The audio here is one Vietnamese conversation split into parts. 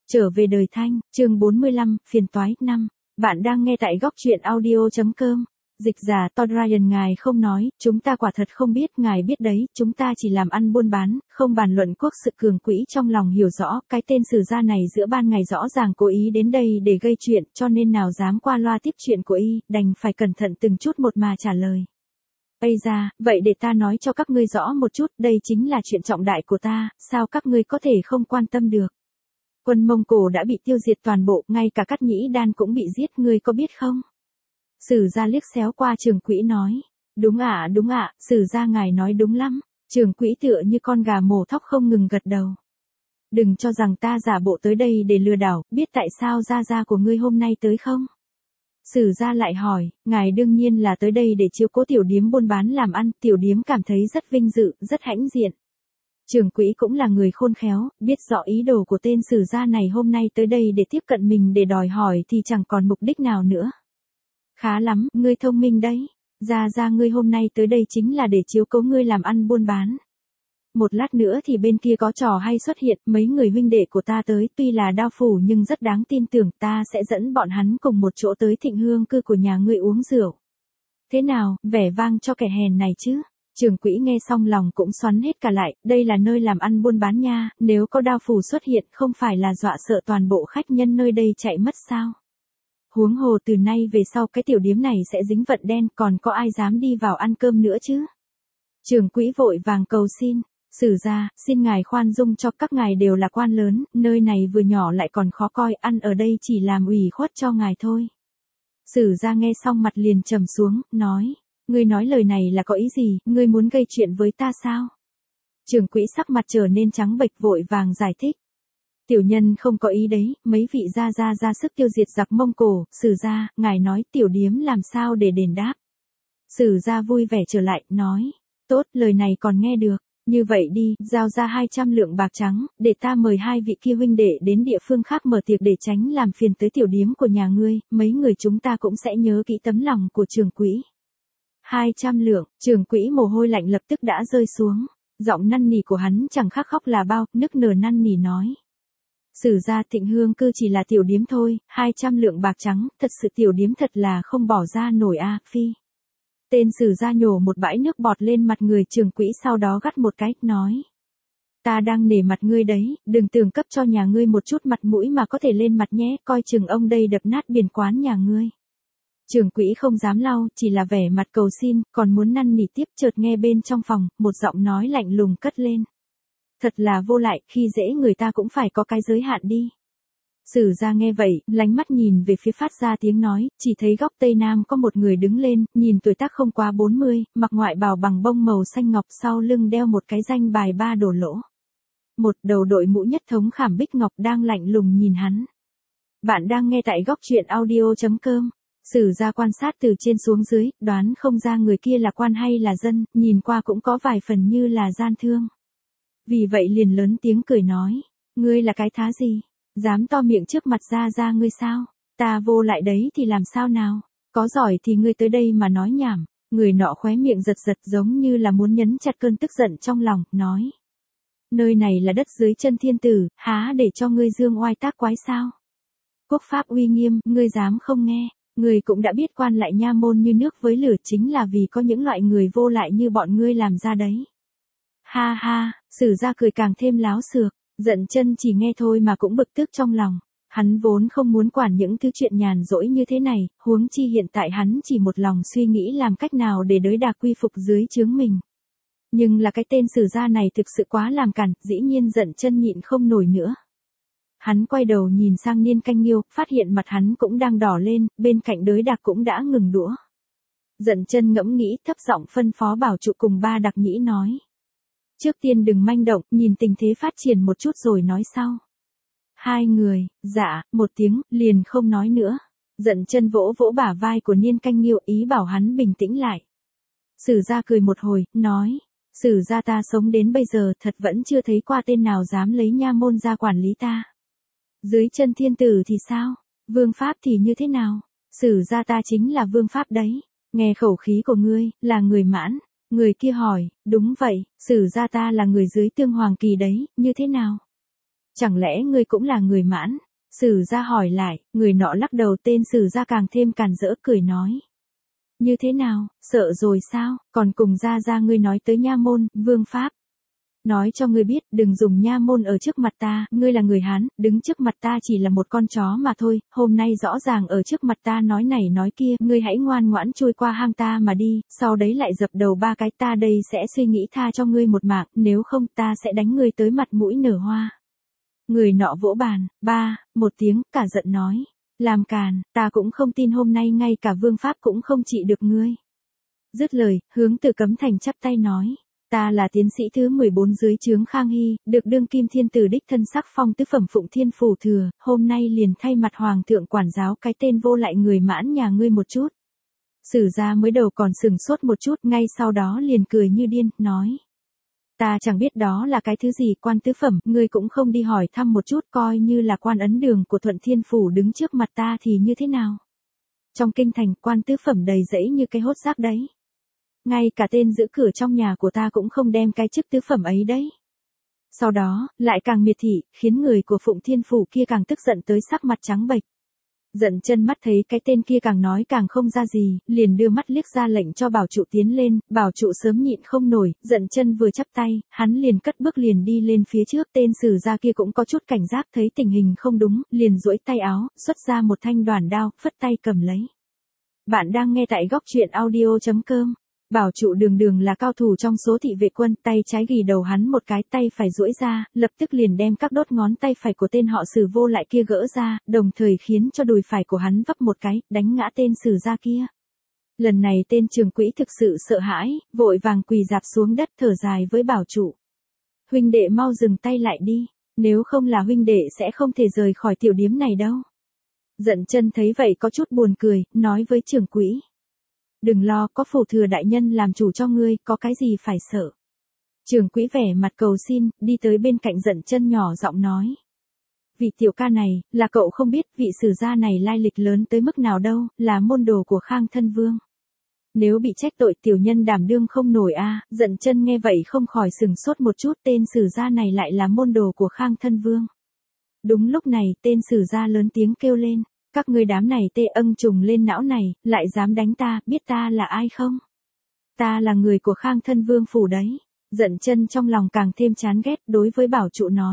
Trở về đời Thanh, chương 45, phiền toái 5. Bạn đang nghe tại góc truyện audio.com. Dịch giả Todd Ryan, ngài không nói, chúng ta quả thật không biết, ngài biết đấy, chúng ta chỉ làm ăn buôn bán, không bàn luận quốc sự. Cường Quỹ trong lòng hiểu rõ, cái tên sử gia này giữa ban ngày rõ ràng cố ý đến đây để gây chuyện, cho nên nào dám qua loa tiếp chuyện của y, đành phải cẩn thận từng chút một mà trả lời. Ây da, vậy để ta nói cho các ngươi rõ một chút, đây chính là chuyện trọng đại của ta, sao các ngươi có thể không quan tâm được. Quân Mông Cổ đã bị tiêu diệt toàn bộ, ngay cả Cát Nhĩ Đan cũng bị giết, ngươi có biết không? Sử gia liếc xéo qua Trường Quỹ nói. Đúng ạ, sử gia ngài nói đúng lắm. Trường Quỹ tựa như con gà mổ thóc không ngừng gật đầu. Đừng cho rằng ta giả bộ tới đây để lừa đảo, biết tại sao gia của ngươi hôm nay tới không? Sử gia lại hỏi, ngài đương nhiên là tới đây để chiếu cố tiểu điếm buôn bán làm ăn, tiểu điếm cảm thấy rất vinh dự, rất hãnh diện. Trường Quỹ cũng là người khôn khéo, biết rõ ý đồ của tên sử gia này hôm nay tới đây để tiếp cận mình để đòi hỏi thì chẳng còn mục đích nào nữa. Khá lắm, ngươi thông minh đấy. Gia ngươi hôm nay tới đây chính là để chiếu cố ngươi làm ăn buôn bán. Một lát nữa thì bên kia có trò hay xuất hiện, mấy người huynh đệ của ta tới, tuy là đao phủ nhưng rất đáng tin tưởng, ta sẽ dẫn bọn hắn cùng một chỗ tới Thịnh Hương cư của nhà ngươi uống rượu. Thế nào, vẻ vang cho kẻ hèn này chứ? Trường Quỹ nghe xong lòng cũng xoắn hết cả lại, đây là nơi làm ăn buôn bán nha, nếu có đao phủ xuất hiện không phải là dọa sợ toàn bộ khách nhân nơi đây chạy mất sao? Huống hồ từ nay về sau cái tiểu điếm này sẽ dính vận đen, còn có ai dám đi vào ăn cơm nữa chứ? Trường Quỹ vội vàng cầu xin, sử gia, xin ngài khoan dung cho, các ngài đều là quan lớn, nơi này vừa nhỏ lại còn khó coi, ăn ở đây chỉ làm ủy khuất cho ngài thôi. Sử gia nghe xong mặt liền trầm xuống, nói. Ngươi nói lời này là có ý gì, ngươi muốn gây chuyện với ta sao? Trường Quỹ sắc mặt trở nên trắng bệch vội vàng giải thích. Tiểu nhân không có ý đấy, mấy vị gia ra sức tiêu diệt giặc Mông Cổ, sử gia, ngài nói tiểu điếm làm sao để đền đáp. Sử gia vui vẻ trở lại, nói. Tốt, lời này còn nghe được, như vậy đi, giao ra 200 lượng bạc trắng, để ta mời hai vị kia huynh đệ đến địa phương khác mở tiệc để tránh làm phiền tới tiểu điếm của nhà ngươi, mấy người chúng ta cũng sẽ nhớ kỹ tấm lòng của Trường Quỹ. 200 lượng, Trường Quỹ mồ hôi lạnh lập tức đã rơi xuống, giọng năn nỉ của hắn chẳng khác khóc là bao, nức nở năn nỉ nói. Sử gia Thịnh Hương cư chỉ là tiểu điếm thôi, 200 lượng bạc trắng, thật sự tiểu điếm thật là không bỏ ra nổi a, phi. Tên sử gia nhổ một bãi nước bọt lên mặt người Trường Quỹ, sau đó gắt một cái, nói. Ta đang nể mặt ngươi đấy, đừng tưởng cấp cho nhà ngươi một chút mặt mũi mà có thể lên mặt nhé, coi chừng ông đây đập nát biển quán nhà ngươi. Trường Quỹ không dám lau, chỉ là vẻ mặt cầu xin, còn muốn năn nỉ tiếp, chợt nghe bên trong phòng, một giọng nói lạnh lùng cất lên. Thật là vô lại, khi dễ người ta cũng phải có cái giới hạn đi. Sử gia nghe vậy, lánh mắt nhìn về phía phát ra tiếng nói, chỉ thấy góc tây nam có một người đứng lên, nhìn tuổi tác không quá 40, mặc ngoại bào bằng bông màu xanh ngọc, sau lưng đeo một cái danh bài 3 đổ lỗ. Một đầu đội mũ nhất thống khảm bích ngọc đang lạnh lùng nhìn hắn. Bạn đang nghe tại góc truyện audio.com. Sử gia quan sát từ trên xuống dưới, đoán không ra người kia là quan hay là dân, nhìn qua cũng có vài phần như là gian thương. Vì vậy liền lớn tiếng cười nói, ngươi là cái thá gì? Dám to miệng trước mặt gia ngươi sao? Ta vô lại đấy thì làm sao nào? Có giỏi thì ngươi tới đây mà nói nhảm. Người nọ khóe miệng giật giống như là muốn nhấn chặt cơn tức giận trong lòng, nói. Nơi này là đất dưới chân thiên tử, há để cho ngươi dương oai tác quái sao? Quốc pháp uy nghiêm, ngươi dám không nghe? Ngươi cũng đã biết quan lại nha môn như nước với lửa chính là vì có những loại người vô lại như bọn ngươi làm ra đấy. Ha ha, sử gia cười càng thêm láo xược, giận chân chỉ nghe thôi mà cũng bực tức trong lòng. Hắn vốn không muốn quản những thứ chuyện nhàn rỗi như thế này, huống chi hiện tại hắn chỉ một lòng suy nghĩ làm cách nào để đới đà quy phục dưới trướng mình. Nhưng là cái tên sử gia này thực sự quá làm cản, dĩ nhiên giận chân nhịn không nổi nữa. Hắn quay đầu nhìn sang Niên Canh Nghiêu, phát hiện mặt hắn cũng đang đỏ lên, bên cạnh đới đạc cũng đã ngừng đũa. Giận chân ngẫm nghĩ, thấp giọng phân phó Bảo Trụ cùng Ba Đặc Nhĩ nói. Trước tiên đừng manh động, nhìn tình thế phát triển một chút rồi nói sau. Hai người, dạ, một tiếng, liền không nói nữa. Giận chân vỗ vỗ bả vai của Niên Canh Nghiêu, ý bảo hắn bình tĩnh lại. Sử gia cười một hồi, nói. Sử gia ta sống đến bây giờ thật vẫn chưa thấy qua tên nào dám lấy nha môn ra quản lý ta. Dưới chân thiên tử thì sao? Vương pháp thì như thế nào? Sử gia ta chính là vương pháp đấy. Nghe khẩu khí của ngươi, là người Mãn. Người kia hỏi, đúng vậy, sử gia ta là người dưới Tương Hoàng Kỳ đấy, như thế nào? Chẳng lẽ ngươi cũng là người Mãn? Sử gia hỏi lại, người nọ lắc đầu, tên Sử gia càng thêm càn rỡ cười nói. Như thế nào, sợ rồi sao, còn cùng ra ngươi nói tới nha môn, vương pháp. Nói cho ngươi biết, đừng dùng nha môn ở trước mặt ta, ngươi là người Hán, đứng trước mặt ta chỉ là một con chó mà thôi, hôm nay rõ ràng ở trước mặt ta nói này nói kia, ngươi hãy ngoan ngoãn chui qua hang ta mà đi, sau đấy lại dập đầu 3 cái, ta đây sẽ suy nghĩ tha cho ngươi một mạng, nếu không ta sẽ đánh ngươi tới mặt mũi nở hoa. Người nọ vỗ bàn, một tiếng, cả giận nói, làm càn, ta cũng không tin hôm nay ngay cả vương pháp cũng không trị được ngươi. Dứt lời, hướng Từ Cấm Thành chắp tay nói. Ta là tiến sĩ thứ 14 dưới trướng Khang Hy, được đương kim thiên tử đích thân sắc phong tứ phẩm Phụng Thiên Phủ Thừa, hôm nay liền thay mặt hoàng thượng quản giáo cái tên vô lại người Mãn nhà ngươi một chút. Sử gia mới đầu còn sừng sốt một chút, ngay sau đó liền cười như điên, nói. Ta chẳng biết đó là cái thứ gì, quan tứ phẩm, ngươi cũng không đi hỏi thăm một chút, coi như là quan ấn đường của Thuận Thiên Phủ đứng trước mặt ta thì như thế nào. Trong kinh thành, quan tứ phẩm đầy rẫy như cái hốt xác đấy. Ngay cả tên giữ cửa trong nhà của ta cũng không đem cái chức tứ phẩm ấy đấy. Sau đó, lại càng miệt thị, khiến người của Phụng Thiên Phủ kia càng tức giận tới sắc mặt trắng bệch. Giận chân mắt thấy cái tên kia càng nói càng không ra gì, liền đưa mắt liếc ra lệnh cho bảo trụ tiến lên, bảo trụ sớm nhịn không nổi, giận chân vừa chắp tay, hắn liền cất bước liền đi lên phía trước, tên Sử gia kia cũng có chút cảnh giác thấy tình hình không đúng, liền duỗi tay áo, xuất ra một thanh đoản đao, phất tay cầm lấy. Bạn đang nghe tại góc truyện audio.com. Bảo trụ đường là cao thủ trong số thị vệ quân, tay trái gỉ đầu hắn một cái, tay phải duỗi ra, lập tức liền đem các đốt ngón tay phải của tên họ Sử vô lại kia gỡ ra, đồng thời khiến cho đùi phải của hắn vấp một cái, đánh ngã tên Sử gia kia. Lần này tên trưởng quỹ thực sự sợ hãi, vội vàng quỳ rạp xuống đất thở dài với bảo trụ. Huynh đệ mau dừng tay lại đi, nếu không là huynh đệ sẽ không thể rời khỏi tiểu điếm này đâu. Giận chân thấy vậy có chút buồn cười, nói với trưởng quỹ. Đừng lo, có Phủ Thừa đại nhân làm chủ cho ngươi, có cái gì phải sợ. Trưởng quỹ vẻ mặt cầu xin, đi tới bên cạnh Giận chân nhỏ giọng nói. Vị tiểu ca này, là cậu không biết vị Sử gia này lai lịch lớn tới mức nào đâu, là môn đồ của Khang thân vương. Nếu bị trách tội tiểu nhân đảm đương không nổi a. Giận chân nghe vậy không khỏi sừng sốt một chút, tên Sử gia này lại là môn đồ của Khang thân vương. Đúng lúc này, tên Sử gia lớn tiếng kêu lên. Các ngươi đám này tê âng trùng lên não này, lại dám đánh ta, biết ta là ai không? Ta là người của Khang thân vương phủ đấy. Giận chân trong lòng càng thêm chán ghét, đối với bảo trụ nói.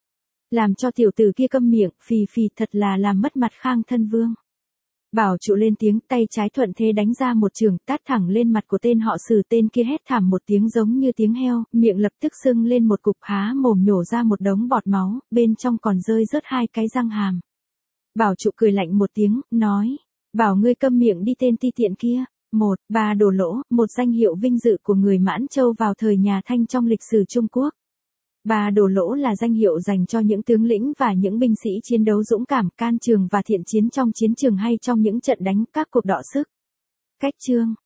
Làm cho tiểu tử kia câm miệng, phì thật là làm mất mặt Khang thân vương. Bảo trụ lên tiếng, tay trái thuận thế đánh ra một trường, tát thẳng lên mặt của tên họ Sử, tên kia hét thảm một tiếng giống như tiếng heo, miệng lập tức sưng lên một cục, há mồm nhổ ra một đống bọt máu, bên trong còn rơi rớt 2 cái răng hàm. Bảo trụ cười lạnh một tiếng, nói, bảo ngươi câm miệng đi tên ti tiện kia. 1. Ba Đồ Lỗ, một danh hiệu vinh dự của người Mãn Châu vào thời nhà Thanh trong lịch sử Trung Quốc. Ba Đồ Lỗ là danh hiệu dành cho những tướng lĩnh và những binh sĩ chiến đấu dũng cảm, can trường và thiện chiến trong chiến trường hay trong những trận đánh, các cuộc đọ sức. Cách chương,